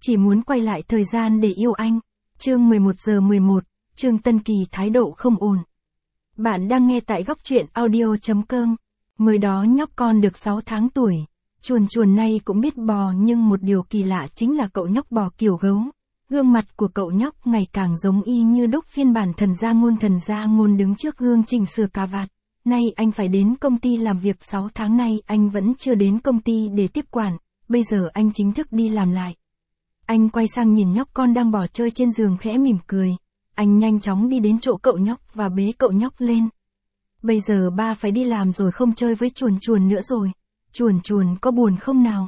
chỉ muốn quay lại thời gian để yêu anh. Chương 11 giờ 11, Trương Tân Kỳ thái độ không ổn. Bạn đang nghe tại góc truyện audio.com. Mới đó nhóc con được 6 tháng tuổi, chuồn chuồn nay cũng biết bò, nhưng một điều kỳ lạ chính là cậu nhóc bò kiểu gấu. Gương mặt của cậu nhóc ngày càng giống y như đúc phiên bản Thần Gia Ngôn đứng trước gương chỉnh sửa cà vạt. Nay anh phải đến công ty làm việc, 6 tháng nay anh vẫn chưa đến công ty để tiếp quản, bây giờ anh chính thức đi làm lại. Anh quay sang nhìn nhóc con đang bò chơi trên giường khẽ mỉm cười. Anh nhanh chóng đi đến chỗ cậu nhóc và bế cậu nhóc lên. Bây giờ ba phải đi làm rồi, không chơi với chuồn chuồn nữa rồi. Chuồn chuồn có buồn không nào?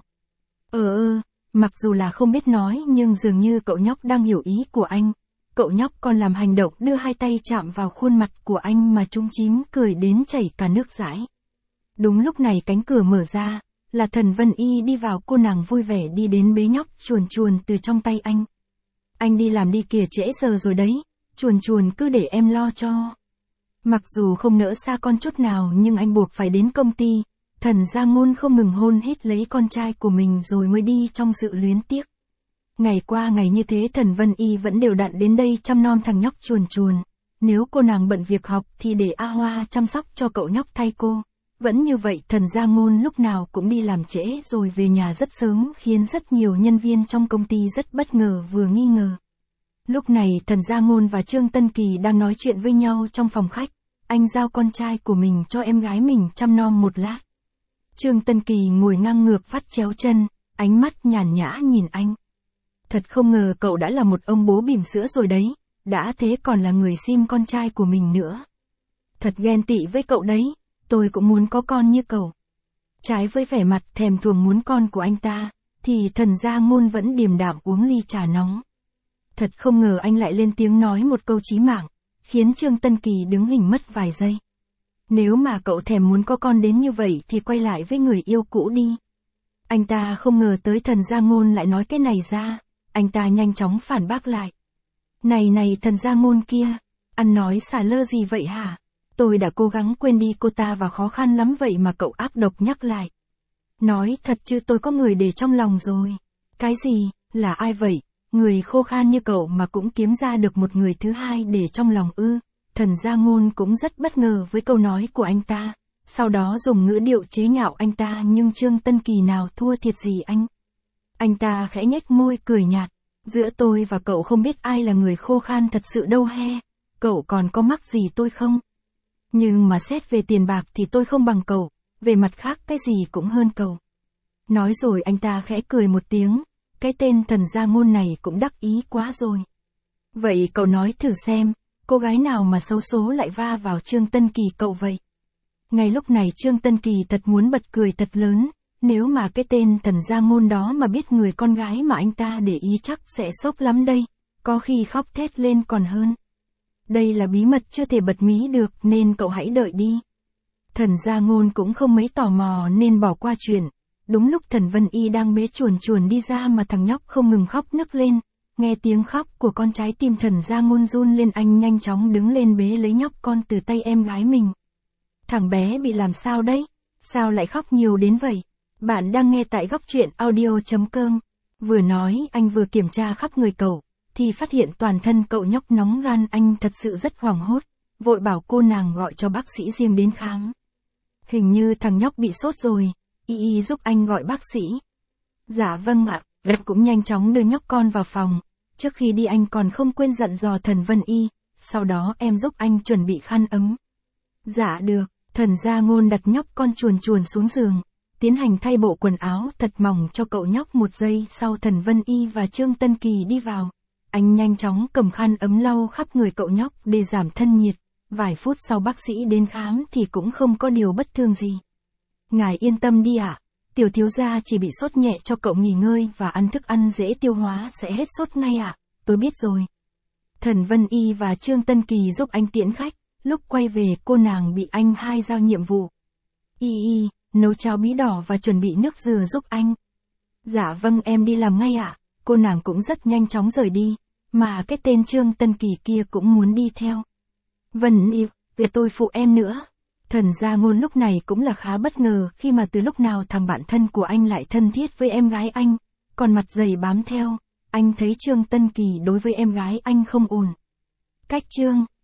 Mặc dù là không biết nói nhưng dường như cậu nhóc đang hiểu ý của anh. Cậu nhóc còn làm hành động đưa hai tay chạm vào khuôn mặt của anh mà chúm chím cười đến chảy cả nước dãi. Đúng lúc này cánh cửa mở ra, là Thần Vân Y đi vào. Cô nàng vui vẻ đi đến bế nhóc chuồn chuồn từ trong tay anh. Anh đi làm đi kìa, trễ giờ rồi đấy, chuồn chuồn cứ để em lo cho. Mặc dù không nỡ xa con chút nào nhưng anh buộc phải đến công ty. Thần Gia Ngôn không ngừng hôn hít lấy con trai của mình rồi mới đi trong sự luyến tiếc. Ngày qua ngày như thế Thần Vân Y vẫn đều đặn đến đây chăm nom thằng nhóc chuồn chuồn. Nếu cô nàng bận việc học thì để A Hoa chăm sóc cho cậu nhóc thay cô. Vẫn như vậy Thần Gia Ngôn lúc nào cũng đi làm trễ rồi về nhà rất sớm, khiến rất nhiều nhân viên trong công ty rất bất ngờ vừa nghi ngờ. Lúc này Thần Gia Ngôn và Trương Tân Kỳ đang nói chuyện với nhau trong phòng khách. Anh giao con trai của mình cho em gái mình chăm nom một lát. Trương Tân Kỳ ngồi ngang ngược vắt chéo chân, ánh mắt nhàn nhã nhìn anh. Thật không ngờ cậu đã là một ông bố bỉm sữa rồi đấy, đã thế còn là người sim con trai của mình nữa. Thật ghen tị với cậu đấy, tôi cũng muốn có con như cậu. Trái với vẻ mặt thèm thuồng muốn con của anh ta, thì Thần Gia Ngôn vẫn điềm đạm uống ly trà nóng. Thật không ngờ anh lại lên tiếng nói một câu chí mạng, khiến Trương Tân Kỳ đứng hình mất vài giây. Nếu mà cậu thèm muốn có con đến như vậy thì quay lại với người yêu cũ đi. Anh ta không ngờ tới Thần Gia Ngôn lại nói cái này ra, anh ta nhanh chóng phản bác lại. Này Thần Gia Ngôn kia, ăn nói xả lơ gì vậy hả? Tôi đã cố gắng quên đi cô ta và khó khăn lắm vậy mà cậu ác độc nhắc lại. Nói thật chứ tôi có người để trong lòng rồi. Cái gì, là ai vậy? Người khô khan như cậu mà cũng kiếm ra được một người thứ hai để trong lòng ư? Thần Gia Ngôn cũng rất bất ngờ với câu nói của anh ta, sau đó dùng ngữ điệu chế nhạo anh ta, nhưng Trương Tân Kỳ nào thua thiệt gì anh. Anh ta khẽ nhếch môi cười nhạt, giữa tôi và cậu không biết ai là người khô khan thật sự đâu he, cậu còn có mắc gì tôi không? Nhưng mà xét về tiền bạc thì tôi không bằng cậu, về mặt khác cái gì cũng hơn cậu. Nói rồi anh ta khẽ cười một tiếng, cái tên Thần Gia Ngôn này cũng đắc ý quá rồi. Vậy cậu nói thử xem, cô gái nào mà xấu số lại va vào Trương Tân Kỳ cậu vậy? Ngay lúc này Trương Tân Kỳ thật muốn bật cười thật lớn, nếu mà cái tên Thần Gia Ngôn đó mà biết người con gái mà anh ta để ý chắc sẽ sốc lắm đây, có khi khóc thét lên còn hơn. Đây là bí mật chưa thể bật mí được nên cậu hãy đợi đi. Thần Gia Ngôn cũng không mấy tò mò nên bỏ qua chuyện. Đúng lúc Thần Vân Y đang bế chuồn chuồn đi ra mà thằng nhóc không ngừng khóc nức lên. Nghe tiếng khóc của con trái tim Thần Gia Ngôn run lên, anh nhanh chóng đứng lên bế lấy nhóc con từ tay em gái mình. Thằng bé bị làm sao đấy? Sao lại khóc nhiều đến vậy? Bạn đang nghe tại góc truyện audio.com. Vừa nói anh vừa kiểm tra khắp người cậu, thì phát hiện toàn thân cậu nhóc nóng ran. Anh thật sự rất hoảng hốt, vội bảo cô nàng gọi cho bác sĩ riêng đến khám. Hình như thằng nhóc bị sốt rồi, y giúp anh gọi bác sĩ. Dạ vâng ạ. Cũng nhanh chóng đưa nhóc con vào phòng. Trước khi đi anh còn không quên dặn dò Thần Vân Y, sau đó em giúp anh chuẩn bị khăn ấm. Dạ được. Thần Gia Ngôn đặt nhóc con chuồn chuồn xuống giường, tiến hành thay bộ quần áo thật mỏng cho cậu nhóc. Một giây sau Thần Vân Y và Trương Tân Kỳ đi vào. Anh nhanh chóng cầm khăn ấm lau khắp người cậu nhóc để giảm thân nhiệt. Vài phút sau bác sĩ đến khám thì cũng không có điều bất thường gì. Ngài yên tâm đi ạ. Tiểu thiếu gia chỉ bị sốt nhẹ, cho cậu nghỉ ngơi và ăn thức ăn dễ tiêu hóa sẽ hết sốt ngay ạ. Tôi biết rồi. Thần Vân Y và Trương Tân Kỳ giúp anh tiễn khách. Lúc quay về cô nàng bị anh hai giao nhiệm vụ. Nấu cháo bí đỏ và chuẩn bị nước dừa giúp anh. Dạ vâng, em đi làm ngay ạ. Cô nàng cũng rất nhanh chóng rời đi, mà cái tên Trương Tân Kỳ kia cũng muốn đi theo. Vân Y, để tôi phụ em nữa. Thần Gia Ngôn lúc này cũng là khá bất ngờ khi mà từ lúc nào thằng bạn thân của anh lại thân thiết với em gái anh, còn mặt dày bám theo. Anh thấy Trương Tân Kỳ đối với em gái anh không ổn. Cách Trương